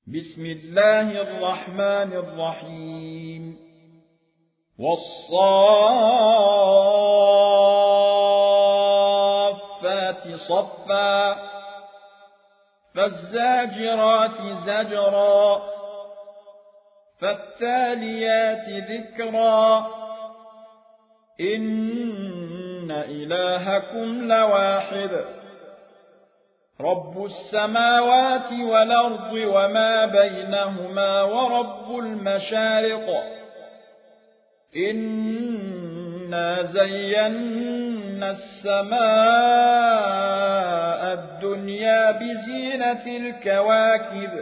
بسم الله الرحمن الرحيم والصافات صفا فالزاجرات زجرا فالتاليات ذكرا إن إلهكم لواحد رب السماوات والأرض وما بينهما ورب المشارق إنا زينا السماء الدنيا بزينة الكواكب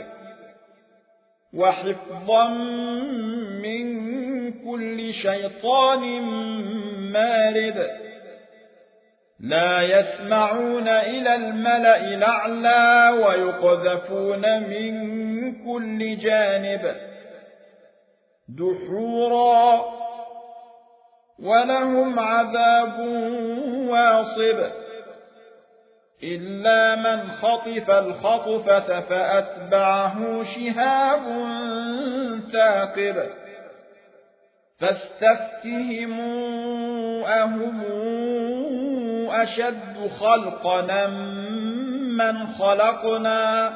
وحفظا من كل شيطان مارد لا يسمعون إلى الملأ الأعلى ويقذفون من كل جانب دحورا ولهم عذاب واصب إلا من خطف الخطفة فأتبعه شهاب ثاقب فاستفتهموا أهم أشد خلقا من خلقنا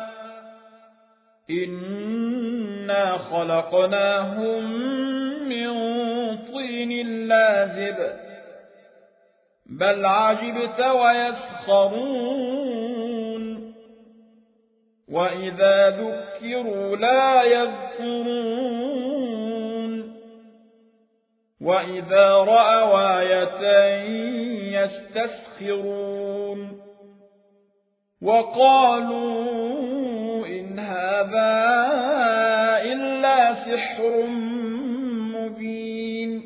إنا خلقناهم من طين لازب بل عجبت ويسخرون وإذا ذكروا لا يذكرون وإذا رأوا آية يستسخرون وقالوا إن هذا إلا سحر مبين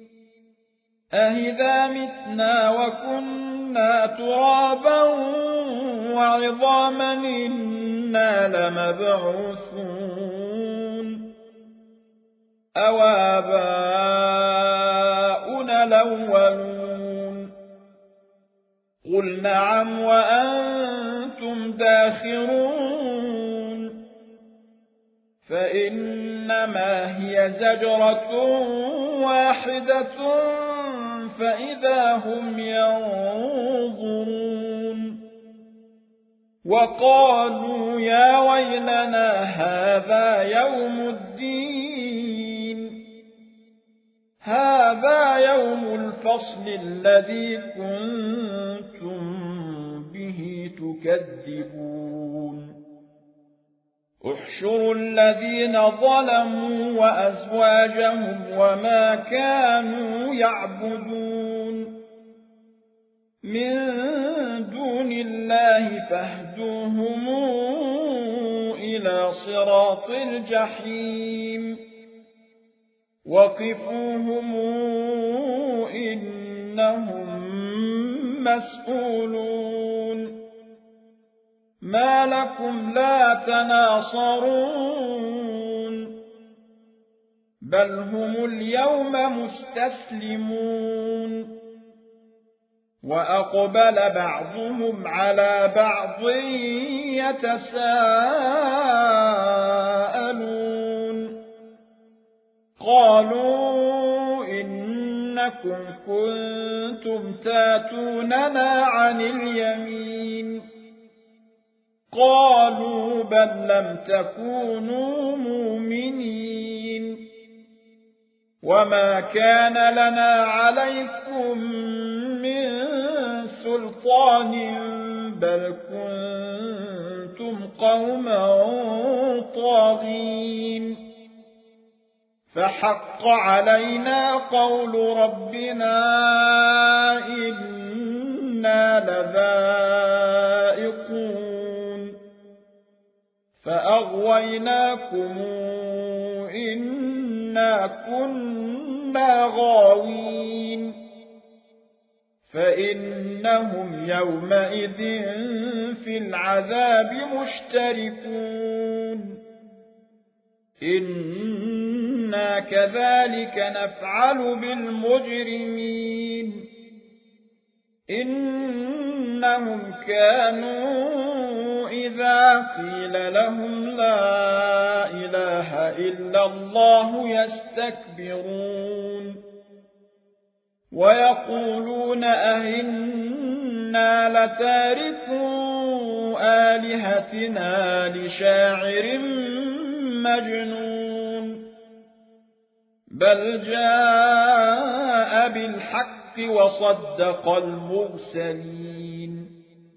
أإذا متنا وكنا ترابا وعظاما إنا لمبعوثون أو آباؤنا الأولون قل نعم وأنتم داخرون فإنما هي زجرة واحدة فإذا هم ينظرون وقالوا يا ويلنا هذا يوم الدين هذا يوم الفصل الذي كنتم به تكذبون احشروا الذين ظلموا وأزواجهم وما كانوا يعبدون من دون الله فاهدوهم إلى صراط الجحيم وقفوهم إنهم مسؤولون ما لكم لا تناصرون بل هم اليوم مستسلمون وأقبل بعضهم على بعض يتساءلون قالوا إنكم كنتم تاتوننا عن اليمين قالوا بل لم تكونوا مؤمنين وما كان لنا عليكم من سلطان بل كنتم قوما طاغين فحق علينا قول ربنا إنا لذائقون فأغويناكم إنا كنا غاوين فإنهم يومئذ في العذاب مشتركون إنا كذلك نفعل بالمجرمين إنهم كانوا إذا قيل لهم لا إله إلا الله يستكبرون ويقولون أئنا لتاركو آلهتنا لشاعر مجنون بل جاء بالحق وصدق المرسلين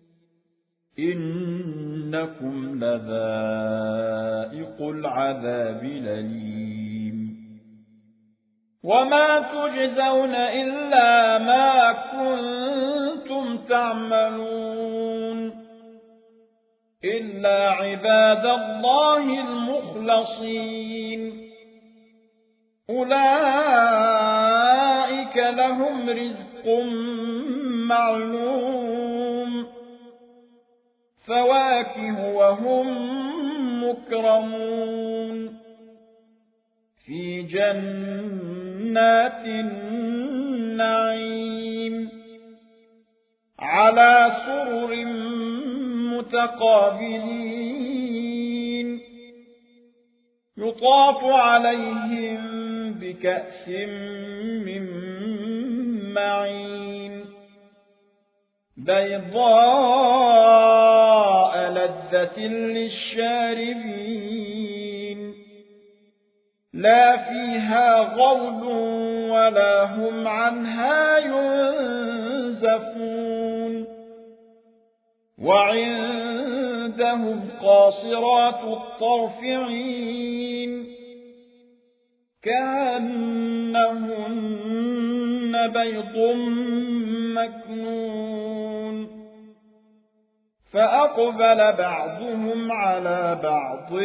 إنكم لذائق العذاب الأليم وما تجزون إلا ما كنتم تعملون إلا عباد الله المخلصين أولئك لهم رزق معلوم فواكه وهم مكرمون في جنات النعيم على سرر متقابلين يطاف عليهم بكأس من معين بيضاء لذة للشاربين لا فيها غول ولا هم عنها ينزفون وعندهم قاصرات الطرف عين كأنهن بيض مكنون فأقبل بعضهم على بعض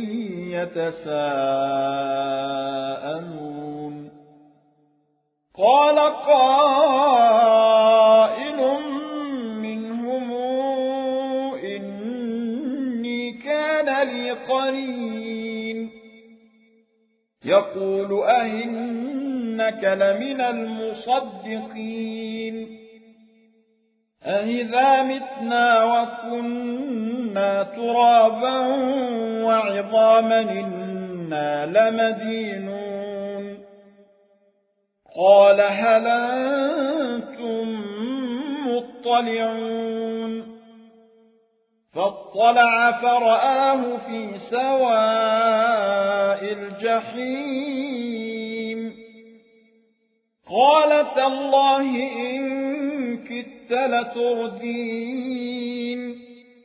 يتساءلون قال قائل منهم إني كان لي قرين يقول أئنك لمن المصدقين أإذا متنا وكنا ترابا وعظاما إنا لمدينون قال هل أنتم مطلعون فاطلع فرآه في سواء الجحيم قال تالله إن كدت لتردين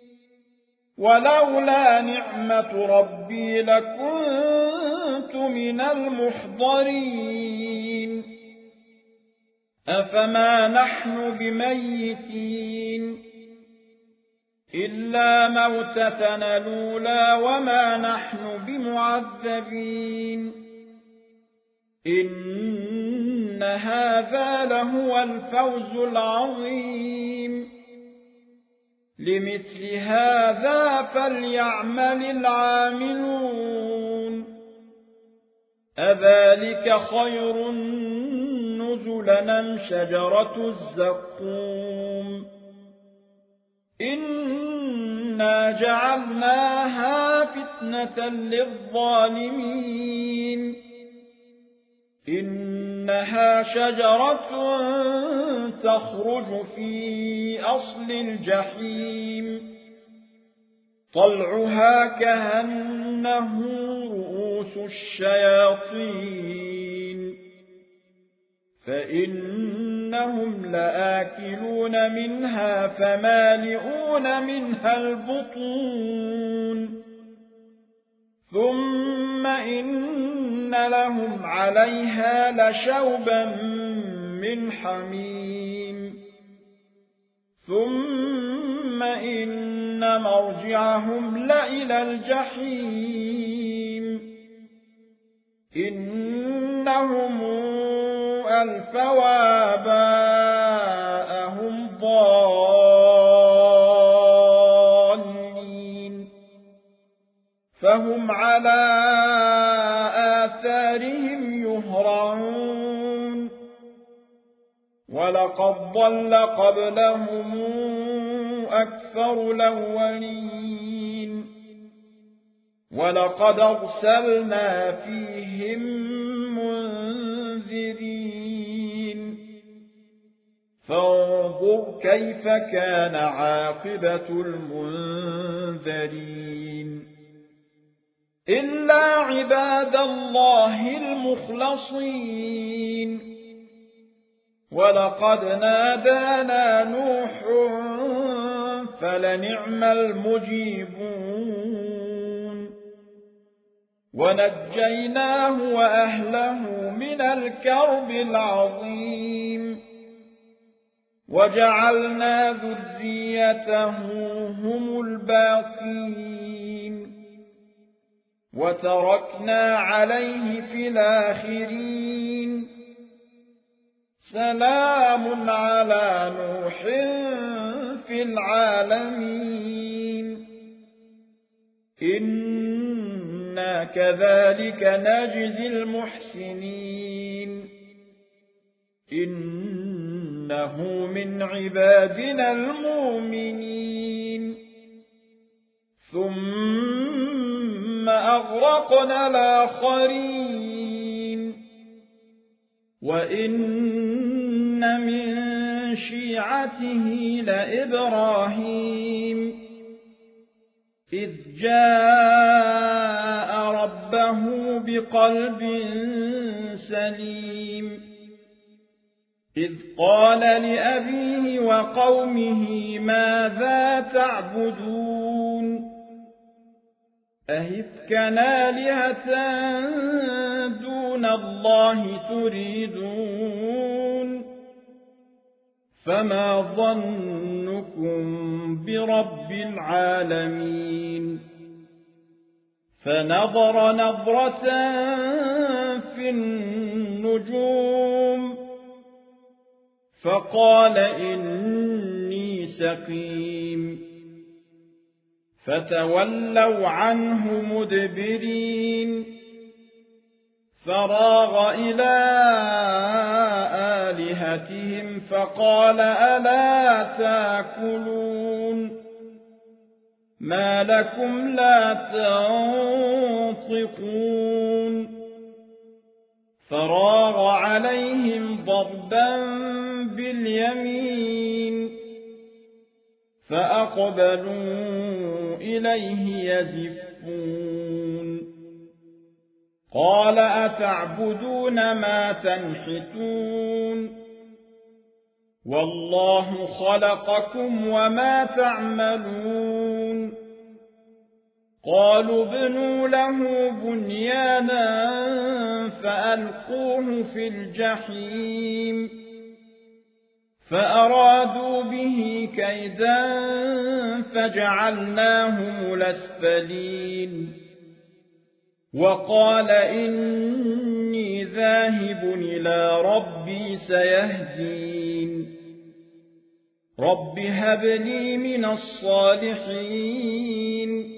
ولولا نعمة ربي لكنت من المحضرين أفما نحن بميتين إلا موتتنا الأولى وما نحن بمعذبين إن هذا لهو الفوز العظيم لمثل هذا فليعمل العاملون أذلك خير نزلا أم شجرة الزقوم إنا جعلناها فتنة للظالمين إنها شجرة تخرج في أصل الجحيم طلعها كأنه رؤوس الشياطين فإنهم لآكلون منها فمالئون منها البطون ثم إن لهم عليها لشوبا من حميم ثم إن مرجعهم لإلى الجحيم إنهم ألفوا آباءهم ضالين فهم على آثارهم يهرعون ولقد ضل قبلهم أكثر الأولين ولقد أرسلنا فيهم منذرين فانظر كيف كان عاقبة المنذرين إلا عباد الله المخلصين ولقد نادانا نوح فلنعم المجيبون ونجيناه وأهله من الكرب العظيم وجعلنا ذريته هم الباقين وتركنا عليه في الآخرين سلام على نوح في العالمين إنا كذلك نجزي المحسنين إنه من عبادنا المؤمنين ثم أغرقنا الآخرين وإن من شيعته لإبراهيم إذ جاء ربه بقلب سليم إذ قال لأبيه وقومه ماذا تعبدون أئفكا آلهة دون الله تريدون فما ظنكم برب العالمين فنظر نظرة في النجوم فقال إني سقيم فتولوا عنه مدبرين فراغ إلى آلهتهم فقال ألا تأكلون ما لكم لا تنطقون فراغ عليهم ضربا باليمين فأقبلوا إليه يزفون قال أتعبدون ما تنحتون والله خلقكم وما تعملون قالوا ابنوا له بنيانا فألقوه في الجحيم فأرادوا به كيدا فجعلناهم الأسفلين وقال إني ذاهب إلى ربي سيهدين رب هب لي من الصالحين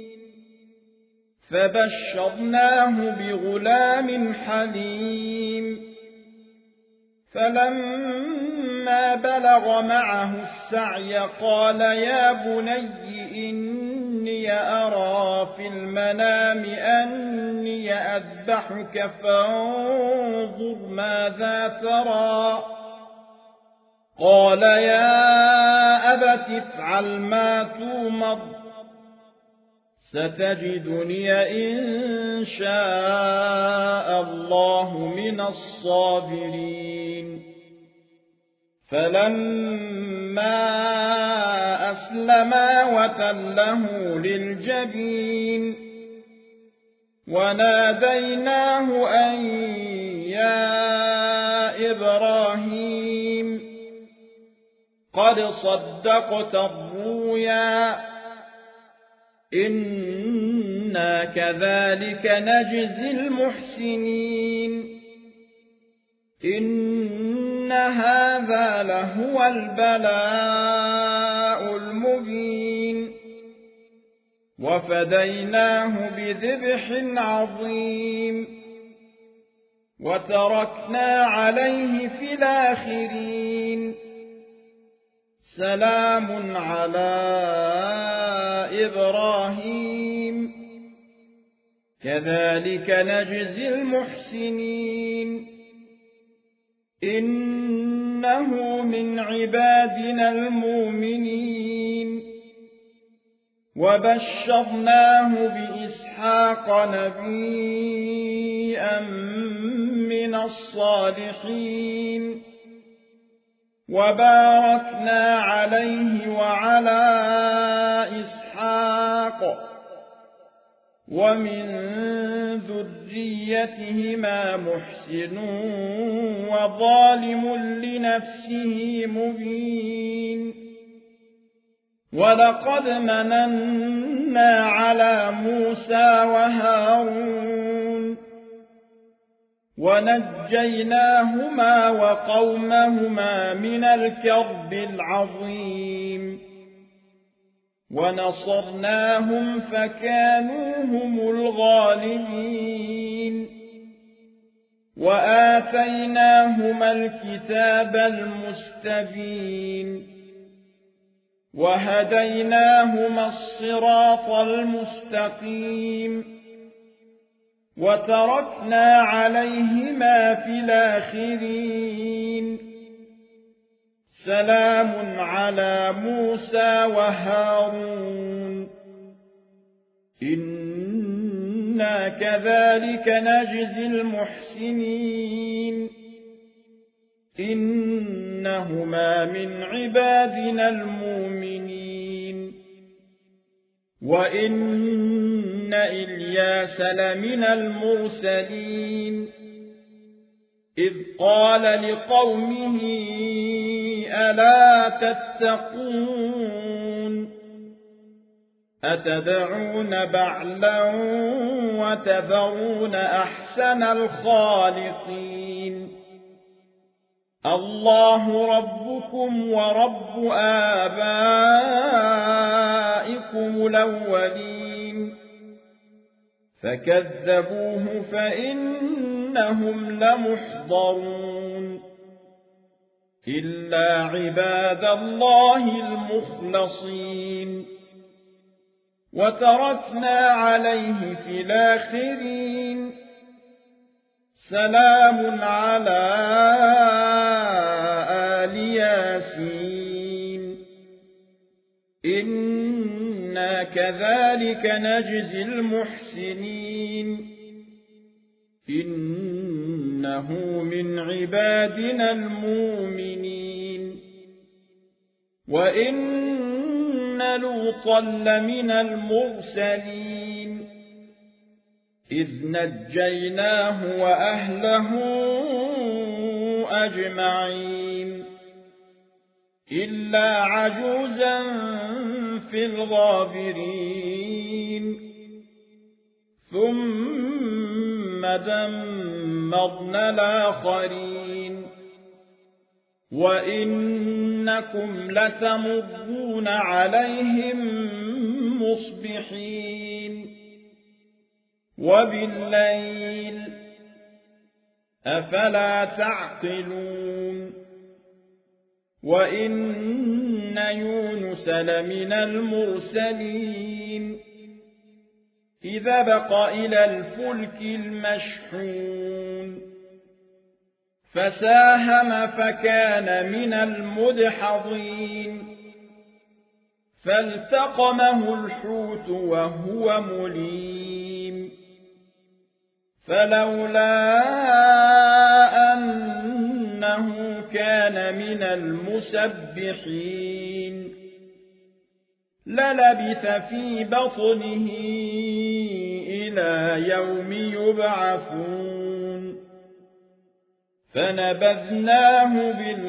فبشرناه بغلام حليم فلما بلغ معه السعي قال يا بني إني أرى في المنام أني أذبحك فانظر ماذا ترى قال يا أبت افعل ما تؤمر ستجدني إن شاء الله من الصابرين فلما أسلما وتله للجبين وناديناه أن يا إبراهيم قد صدقت الرؤيا إنا كذلك نجزي المحسنين إن هذا لهو البلاء المبين وفديناه بذبح عظيم وتركنا عليه في الآخرين سلام على إبراهيم كذلك نجزي المحسنين إنه من عبادنا المؤمنين وبشرناه بإسحاق نبيا من الصالحين وباركنا عليه وعلى إسحاق ومن ذريتهما محسن وظالم لنفسه مبين ولقد مننا على موسى وهارون ونجيناهما وقومهما من الكرب العظيم ونصرناهم فكانوا هم الغالبين وآتيناهما الكتاب المستبين وهديناهما الصراط المستقيم وتركنا عليهما في الآخرين سلام على موسى وهارون إنا كذلك نجزي المحسنين إنهما من عبادنا المؤمنين وإن إلياس لمن المرسلين إذ قال لقومه ألا تتقون أتدعون بعلا وتذرون أحسن الخالقين الله ربكم ورب آبائكم الأولين فكذبوه فإنهم لمحضرون إلا عباد الله المخلصين وتركنا عليه في الآخرين سلام على آل ياسين إنا كذلك نجزي المحسنين إنه من عبادنا المؤمنين وإن لوطا لمن المرسلين إذ نجيناه وأهله أجمعين إلا عجوزا في الغابرين ثم دمرنا الآخرين وإنكم لتمرون عليهم مصبحين وبالليل أفلا تعقلون وإن يونس لمن المرسلين إذا بق إلى الفلك المشحون فساهم فكان من المدحضين فالتقمه الحوت وهو مليم فلولا أنه كان من المسبحين للبث في بطنه إلى يوم يبعثون فنبذناه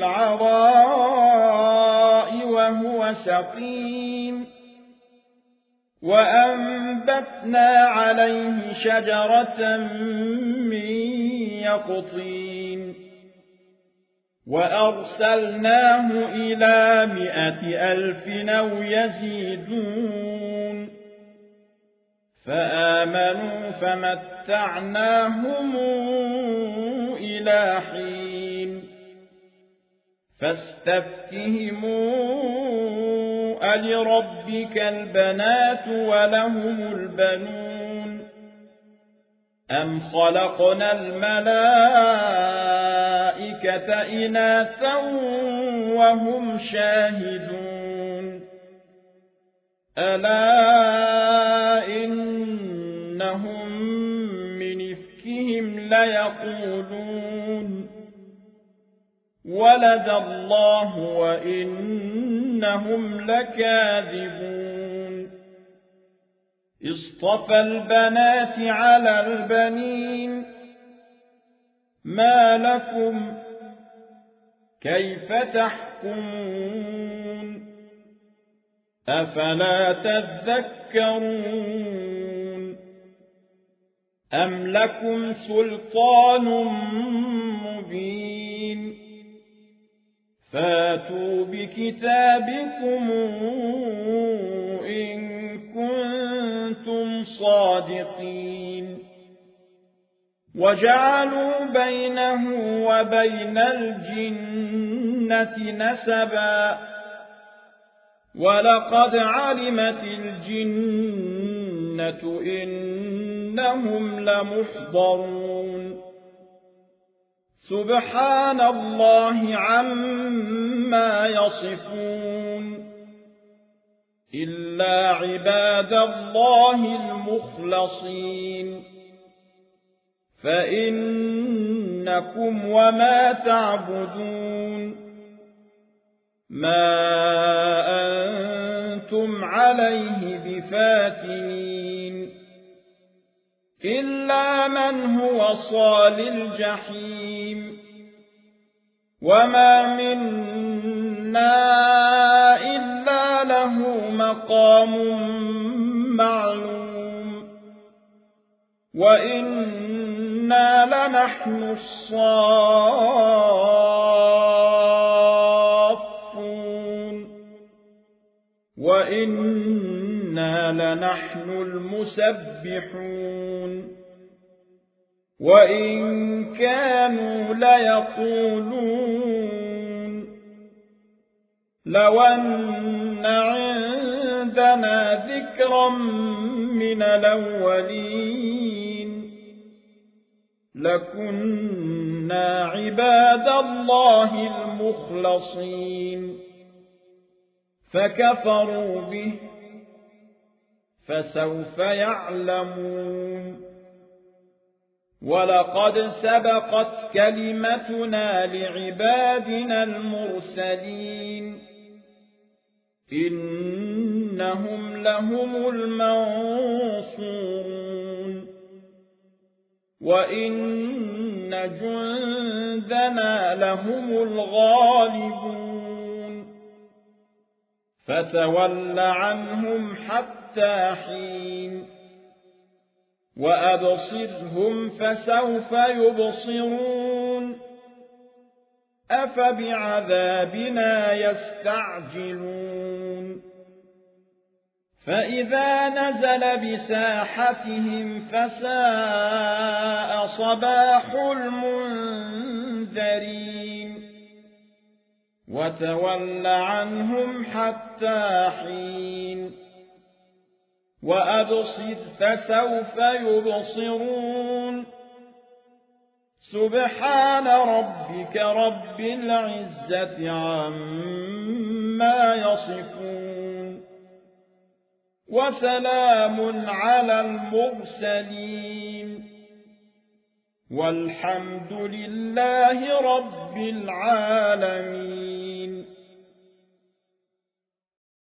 بالعراء وهو سقيم وأنبتنا عليه شجرة من يقطين وأرسلناه إلى 100,000 أو يزيدون فآمنوا فمتعناهم إلى حين فاستفتهموا ألربك البنات ولهم البنون أم خلقنا الملائكة إناثا وهم شاهدون ألا إنهم من إفكهم ليقولون ولد الله وإنهم لكاذبون اصطفى البنات على البنين ما لكم كيف تحكمون أفلا تذكرون أم لكم سلطان مبين فاتوا بكتابكم إن كنتم صادقين وجعلوا بينه وبين الجنة نسبا ولقد علمت الجنة إنهم لمحضرون سبحان الله عما يصفون إلا عباد الله المخلصين فإنكم وما تعبدون ما أنتم عليه بفاتنين إلا من هو صال الجحيم وما منا إلا له مقام معلوم وإنا لنحن الصافون وإنا لنحن المسبحون وإن كانوا ليقولون لو أن عندنا ذكرا من الأولين لكنا عباد الله المخلصين فكفروا به فسوف يعلمون ولقد سبقت كلمتنا لعبادنا المرسلين إنهم لهم المنصورون وإن جندنا لهم الغالبون فتول عنهم حتى حين وأبصرهم فسوف يبصرون أفبعذابنا يستعجلون فإذا نزل بساحتهم فساء صباح المنذرين وتول عنهم حتى حين وأبصر فسوف يبصرون سبحان ربك رب العزة عما يصفون وسلام على المرسلين والحمد لله رب العالمين.